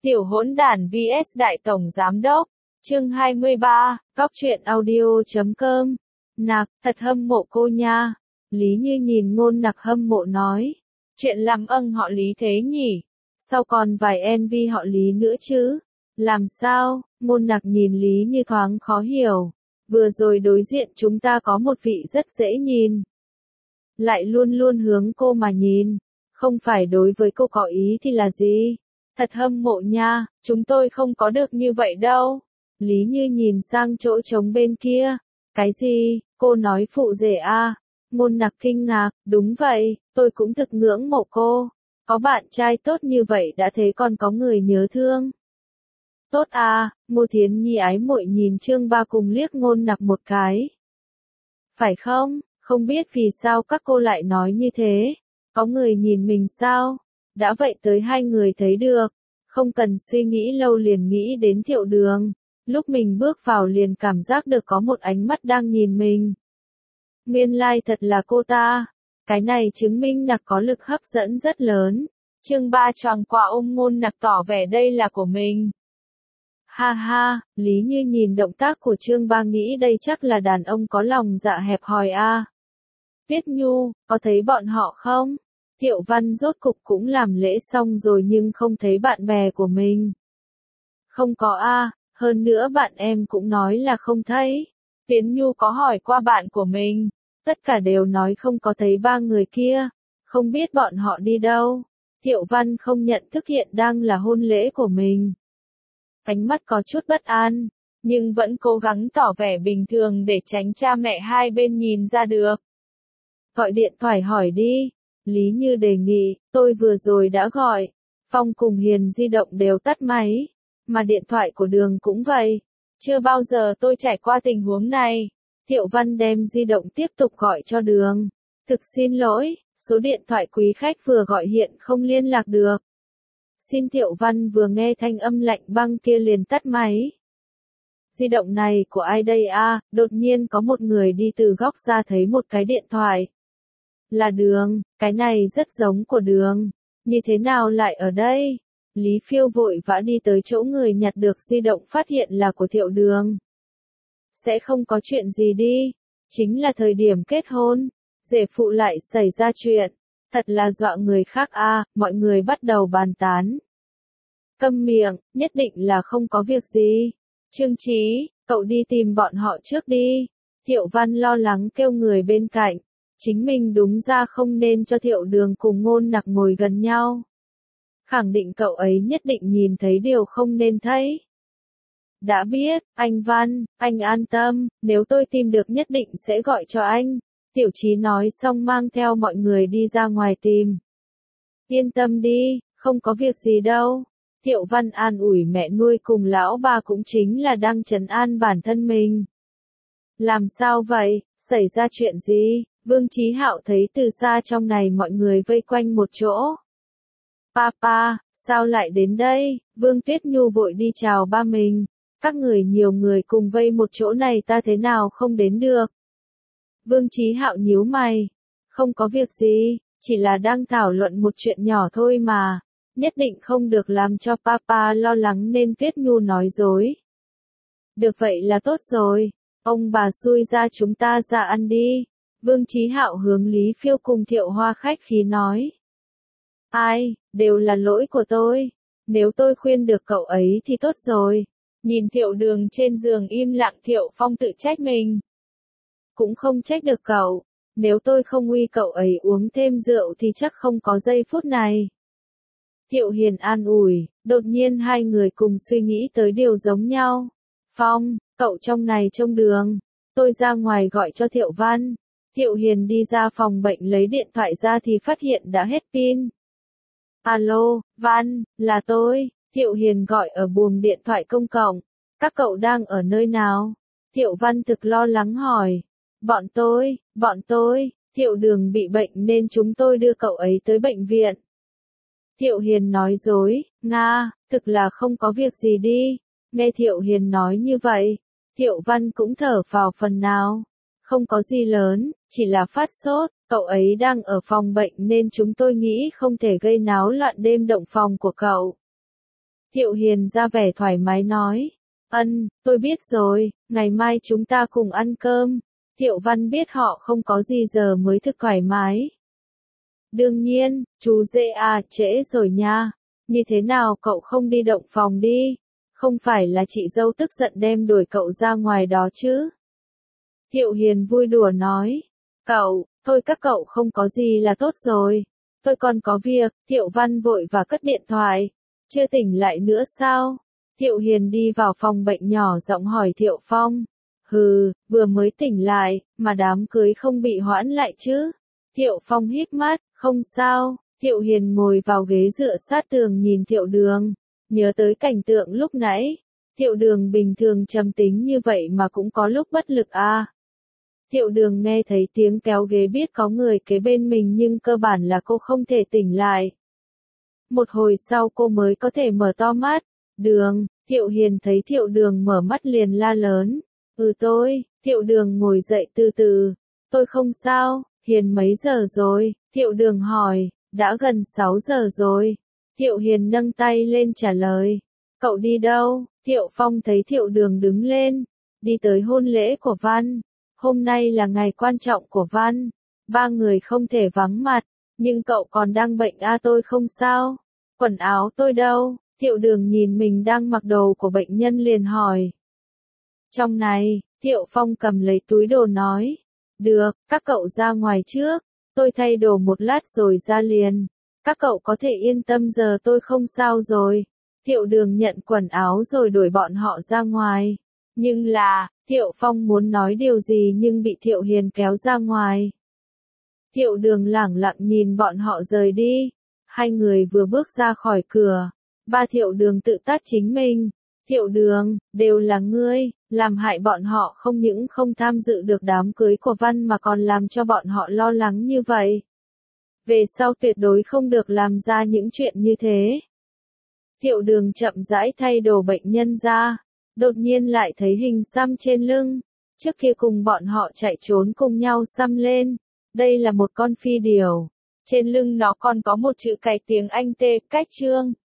Tiểu hỗn đản vs Đại Tổng Giám Đốc. Chương 23, Cóc truyện audio.com. Nạc, thật hâm mộ cô nha. Lý Như nhìn Ngôn Nặc hâm mộ nói. Chuyện làm họ Lý thế nhỉ? Sao còn vài NV họ Lý nữa chứ? Làm sao? Ngôn Nặc nhìn Lý Như thoáng khó hiểu. Vừa rồi đối diện chúng ta có một vị rất dễ nhìn. Lại luôn luôn hướng cô mà nhìn. Không phải đối với cô có ý thì là gì? Thật hâm mộ nha, chúng tôi không có được như vậy đâu. Lý Như nhìn sang chỗ trống bên kia. Cái gì? Cô nói phụ rể à? Ngôn Nặc kinh ngạc, đúng vậy, tôi cũng thực ngưỡng mộ cô. Có bạn trai tốt như vậy đã thế còn có người nhớ thương. Tốt à, Ngô Thiến Nhi ái muội nhìn Trương Ba cùng liếc Ngôn Nặc một cái. Phải không? Không biết vì sao các cô lại nói như thế. Có người nhìn mình sao? Đã vậy tới hai người thấy được. Không cần suy nghĩ lâu liền nghĩ đến Thiệu Đường. Lúc mình bước vào liền cảm giác được có một ánh mắt đang nhìn mình. Nguyên lai thật là cô ta. Cái này chứng minh Nặc có lực hấp dẫn rất lớn. Trương Ba choàng qua ôm Ngôn Nặc tỏ vẻ đây là của mình. Ha ha, Lý Như nhìn động tác của Trương Ba nghĩ đây chắc là đàn ông có lòng dạ hẹp hòi a. Tuyết Nhu, có thấy bọn họ không? Thiệu Văn rốt cục cũng làm lễ xong rồi nhưng không thấy bạn bè của mình. Không có a, hơn nữa bạn em cũng nói là không thấy. Tiến Nhu có hỏi qua bạn của mình, tất cả đều nói không có thấy ba người kia, không biết bọn họ đi đâu. Thiệu Văn không nhận thức hiện đang là hôn lễ của mình. Ánh mắt có chút bất an, nhưng vẫn cố gắng tỏ vẻ bình thường để tránh cha mẹ hai bên nhìn ra được. Gọi điện thoại hỏi đi. Lý Như đề nghị, tôi vừa rồi đã gọi. Phong cùng Hiền di động đều tắt máy. Mà điện thoại của Đường cũng vậy. Chưa bao giờ tôi trải qua tình huống này. Thiệu Văn đem di động tiếp tục gọi cho Đường. Thực xin lỗi, số điện thoại quý khách vừa gọi hiện không liên lạc được. Xin Thiệu Văn vừa nghe thanh âm lạnh băng kia liền tắt máy. Di động này của ai đây a? Đột nhiên có một người đi từ góc ra thấy một cái điện thoại. Là Đường, cái này rất giống của Đường. Như thế nào lại ở đây? Lý Phiêu vội vã đi tới chỗ người nhặt được di động phát hiện là của Thiệu Đường. Sẽ không có chuyện gì đi. Chính là thời điểm kết hôn. Rể phụ lại xảy ra chuyện. Thật là dọa người khác a, mọi người bắt đầu bàn tán. Câm miệng, nhất định là không có việc gì. Trương Chí, cậu đi tìm bọn họ trước đi. Thiệu Văn lo lắng kêu người bên cạnh. Chính mình đúng ra không nên cho Thiệu Đường cùng Ngôn Nặc ngồi gần nhau. Khẳng định cậu ấy nhất định nhìn thấy điều không nên thấy. Đã biết, anh Văn, anh an tâm, nếu tôi tìm được nhất định sẽ gọi cho anh. Tiểu Chí nói xong mang theo mọi người đi ra ngoài tìm. Yên tâm đi, không có việc gì đâu. Thiệu Văn an ủi mẹ nuôi cùng lão ba cũng chính là đang trấn an bản thân mình. Làm sao vậy, xảy ra chuyện gì? Vương Chí Hạo thấy từ xa trong này mọi người vây quanh một chỗ. Papa, sao lại đến đây? Vương Tuyết Nhu vội đi chào ba mình. Các người nhiều người cùng vây một chỗ này ta thế nào không đến được? Vương Chí Hạo nhíu mày. Không có việc gì, chỉ là đang thảo luận một chuyện nhỏ thôi mà. Nhất định không được làm cho Papa lo lắng nên Tuyết Nhu nói dối. Được vậy là tốt rồi. Ông bà xui ra chúng ta ra ăn đi. Vương Chí Hạo hướng Lý Phiêu cùng Thiệu Hoa khách khí nói. Ai, đều là lỗi của tôi. Nếu tôi khuyên được cậu ấy thì tốt rồi. Nhìn Thiệu Đường trên giường im lặng Thiệu Phong tự trách mình. Cũng không trách được cậu. Nếu tôi không uy cậu ấy uống thêm rượu thì chắc không có giây phút này. Thiệu Hiền an ủi, đột nhiên hai người cùng suy nghĩ tới điều giống nhau. Phong, cậu trong này trông Đường. Tôi ra ngoài gọi cho Thiệu Văn. Thiệu Hiền đi ra phòng bệnh lấy điện thoại ra thì phát hiện đã hết pin. Alo, Văn, là tôi. Thiệu Hiền gọi ở buồng điện thoại công cộng. Các cậu đang ở nơi nào? Thiệu Văn thực lo lắng hỏi. Bọn tôi, Thiệu Đường bị bệnh nên chúng tôi đưa cậu ấy tới bệnh viện. Thiệu Hiền nói dối, Nga, thực là không có việc gì đi. Nghe Thiệu Hiền nói như vậy, Thiệu Văn cũng thở phào phần nào. Không có gì lớn, chỉ là phát sốt, cậu ấy đang ở phòng bệnh nên chúng tôi nghĩ không thể gây náo loạn đêm động phòng của cậu. Thiệu Hiền ra vẻ thoải mái nói. Tôi biết rồi, ngày mai chúng ta cùng ăn cơm. Thiệu Văn biết họ không có gì giờ mới thực thoải mái. Đương nhiên, chú dễ à, trễ rồi nha. Như thế nào cậu không đi động phòng đi? Không phải là chị dâu tức giận đem đuổi cậu ra ngoài đó chứ? Thiệu Hiền vui đùa nói. Thôi các cậu không có gì là tốt rồi. Tôi còn có việc. Thiệu Văn vội và cất điện thoại. Chưa tỉnh lại nữa sao? Thiệu Hiền đi vào phòng bệnh nhỏ giọng hỏi Thiệu Phong. Vừa mới tỉnh lại, mà đám cưới không bị hoãn lại chứ? Thiệu Phong híp mắt, không sao. Thiệu Hiền ngồi vào ghế dựa sát tường nhìn Thiệu Đường. Nhớ tới cảnh tượng lúc nãy. Thiệu Đường bình thường trầm tính như vậy mà cũng có lúc bất lực à. Thiệu Đường nghe thấy tiếng kéo ghế biết có người kế bên mình nhưng cơ bản là cô không thể tỉnh lại. Một hồi sau cô mới có thể mở to mắt. Đường, Thiệu Hiền thấy Thiệu Đường mở mắt liền la lớn. Thiệu Đường ngồi dậy từ từ. Tôi không sao, Hiền mấy giờ rồi? Thiệu Đường hỏi, đã gần 6 giờ rồi. Thiệu Hiền nâng tay lên trả lời. Cậu đi đâu? Thiệu Phong thấy Thiệu Đường đứng lên. Đi tới hôn lễ của Văn. Hôm nay là ngày quan trọng của Văn. 3 người không thể vắng mặt. Nhưng cậu còn đang bệnh à? Tôi không sao. Quần áo tôi đâu? Thiệu Đường nhìn mình đang mặc đồ của bệnh nhân liền hỏi. Trong này, Thiệu Phong cầm lấy túi đồ nói. Được, các cậu ra ngoài trước. Tôi thay đồ một lát rồi ra liền. Các cậu có thể yên tâm giờ tôi không sao rồi. Thiệu Đường nhận quần áo rồi đuổi bọn họ ra ngoài. Nhưng là, Thiệu Phong muốn nói điều gì nhưng bị Thiệu Hiền kéo ra ngoài. Thiệu Đường lẳng lặng nhìn bọn họ rời đi. Hai người vừa bước ra khỏi cửa. Ba Thiệu Đường tự tát chính mình. Thiệu Đường, đều là ngươi, làm hại bọn họ không những không tham dự được đám cưới của Văn mà còn làm cho bọn họ lo lắng như vậy. Về sau tuyệt đối không được làm ra những chuyện như thế. Thiệu Đường chậm rãi thay đồ bệnh nhân ra, đột nhiên lại thấy hình xăm trên lưng, trước kia cùng bọn họ chạy trốn cùng nhau xăm lên, đây là một con phi điểu, trên lưng nó còn có một chữ cái tiếng Anh T, cách trương.